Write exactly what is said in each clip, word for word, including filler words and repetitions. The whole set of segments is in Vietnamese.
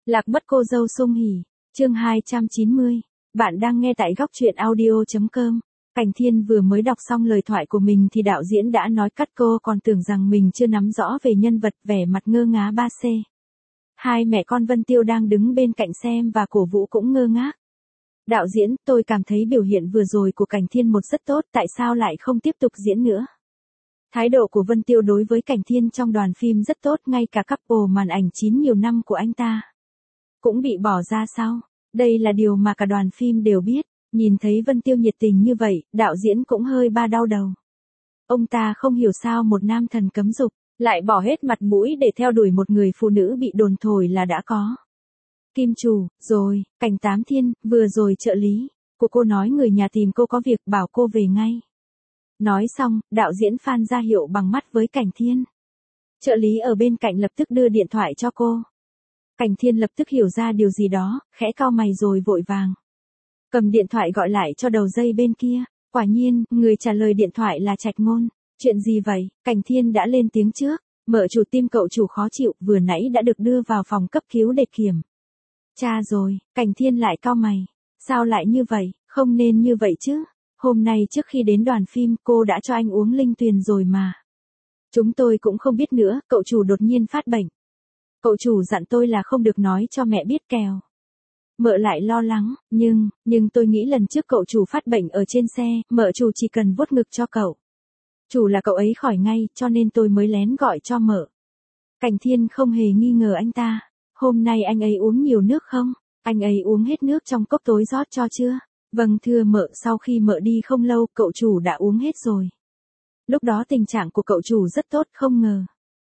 Lạc mất cô dâu sung hỉ, chương hai trăm chín mươi. Bạn đang nghe tại góc truyện audio.com. Cảnh Thiên vừa mới đọc xong lời thoại của mình thì đạo diễn đã nói cắt, cô còn tưởng rằng mình chưa nắm rõ về nhân vật, vẻ mặt ngơ ngá ba xê. Hai mẹ con Vân Tiêu đang đứng bên cạnh xem và cổ vũ cũng ngơ ngác. Đạo diễn, tôi cảm thấy biểu hiện vừa rồi của Cảnh Thiên một rất tốt, tại sao lại không tiếp tục diễn nữa? Thái độ của Vân Tiêu đối với Cảnh Thiên trong đoàn phim rất tốt, ngay cả couple màn ảnh chín nhiều năm của anh ta cũng bị bỏ ra sau. Đây là điều mà cả đoàn phim đều biết. Nhìn thấy Vân Tiêu nhiệt tình như vậy, đạo diễn cũng hơi ba đau đầu. Ông ta không hiểu sao một nam thần cấm dục lại bỏ hết mặt mũi để theo đuổi một người phụ nữ bị đồn thổi là đã có kim chủ rồi. Cảnh Tám Thiên, vừa rồi trợ lý của cô nói người nhà tìm cô có việc, bảo cô về ngay. Nói xong, đạo diễn Phan ra hiệu bằng mắt với Cảnh Thiên. Trợ lý ở bên cạnh lập tức đưa điện thoại cho cô. Cảnh Thiên lập tức hiểu ra điều gì đó, khẽ cau mày rồi vội vàng cầm điện thoại gọi lại cho đầu dây bên kia. Quả nhiên, người trả lời điện thoại là Trạch Ngôn. Chuyện gì vậy? Cảnh Thiên đã lên tiếng trước. Mợ chủ tim cậu chủ khó chịu, vừa nãy đã được đưa vào phòng cấp cứu để kiểm tra rồi. Cảnh Thiên lại cau mày. Sao lại như vậy? Không nên như vậy chứ. Hôm nay trước khi đến đoàn phim, cô đã cho anh uống linh tuyền rồi mà. Chúng tôi cũng không biết nữa, cậu chủ đột nhiên phát bệnh. Cậu chủ dặn tôi là không được nói cho mẹ biết kèo. Mợ lại lo lắng, nhưng, nhưng tôi nghĩ lần trước cậu chủ phát bệnh ở trên xe, mợ chủ chỉ cần vuốt ngực cho cậu chủ là cậu ấy khỏi ngay, cho nên tôi mới lén gọi cho mợ. Cảnh Thiên không hề nghi ngờ anh ta. Hôm nay anh ấy uống nhiều nước không? Anh ấy uống hết nước trong cốc tối rót cho chưa? Vâng thưa mợ, sau khi mợ đi không lâu, cậu chủ đã uống hết rồi. Lúc đó tình trạng của cậu chủ rất tốt, không ngờ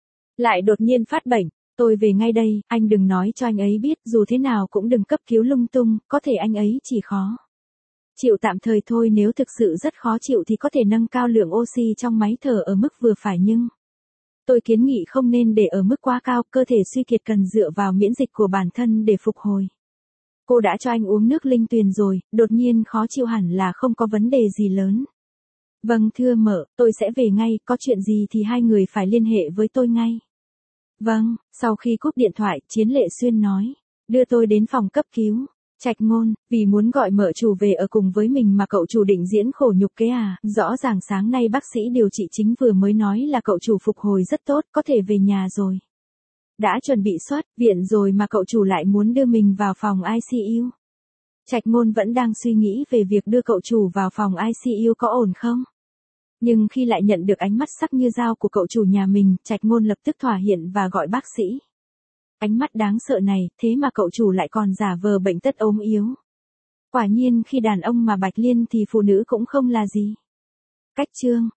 lại đột nhiên phát bệnh. Tôi về ngay đây, anh đừng nói cho anh ấy biết, dù thế nào cũng đừng cấp cứu lung tung, có thể anh ấy chỉ khó chịu tạm thời thôi, nếu thực sự rất khó chịu thì có thể nâng cao lượng oxy trong máy thở ở mức vừa phải, nhưng tôi kiến nghị không nên để ở mức quá cao, cơ thể suy kiệt cần dựa vào miễn dịch của bản thân để phục hồi. Cô đã cho anh uống nước linh tuyền rồi, đột nhiên khó chịu hẳn là không có vấn đề gì lớn. Vâng thưa mợ, tôi sẽ về ngay, có chuyện gì thì hai người phải liên hệ với tôi ngay. Vâng, sau khi cúp điện thoại, Chiến Lệ Xuyên nói, đưa tôi đến phòng cấp cứu. Trạch Ngôn, vì muốn gọi mợ chủ về ở cùng với mình mà cậu chủ định diễn khổ nhục kế à? Rõ ràng sáng nay bác sĩ điều trị chính vừa mới nói là cậu chủ phục hồi rất tốt, có thể về nhà rồi. Đã chuẩn bị xuất viện rồi mà cậu chủ lại muốn đưa mình vào phòng i xê u. Trạch Ngôn vẫn đang suy nghĩ về việc đưa cậu chủ vào phòng i xê u có ổn không? Nhưng khi lại nhận được ánh mắt sắc như dao của cậu chủ nhà mình, Trạch Ngôn lập tức thỏa hiệp và gọi bác sĩ. Ánh mắt đáng sợ này, thế mà cậu chủ lại còn giả vờ bệnh tật ốm yếu. Quả nhiên khi đàn ông mà bạch liên thì phụ nữ cũng không là gì. Cách chương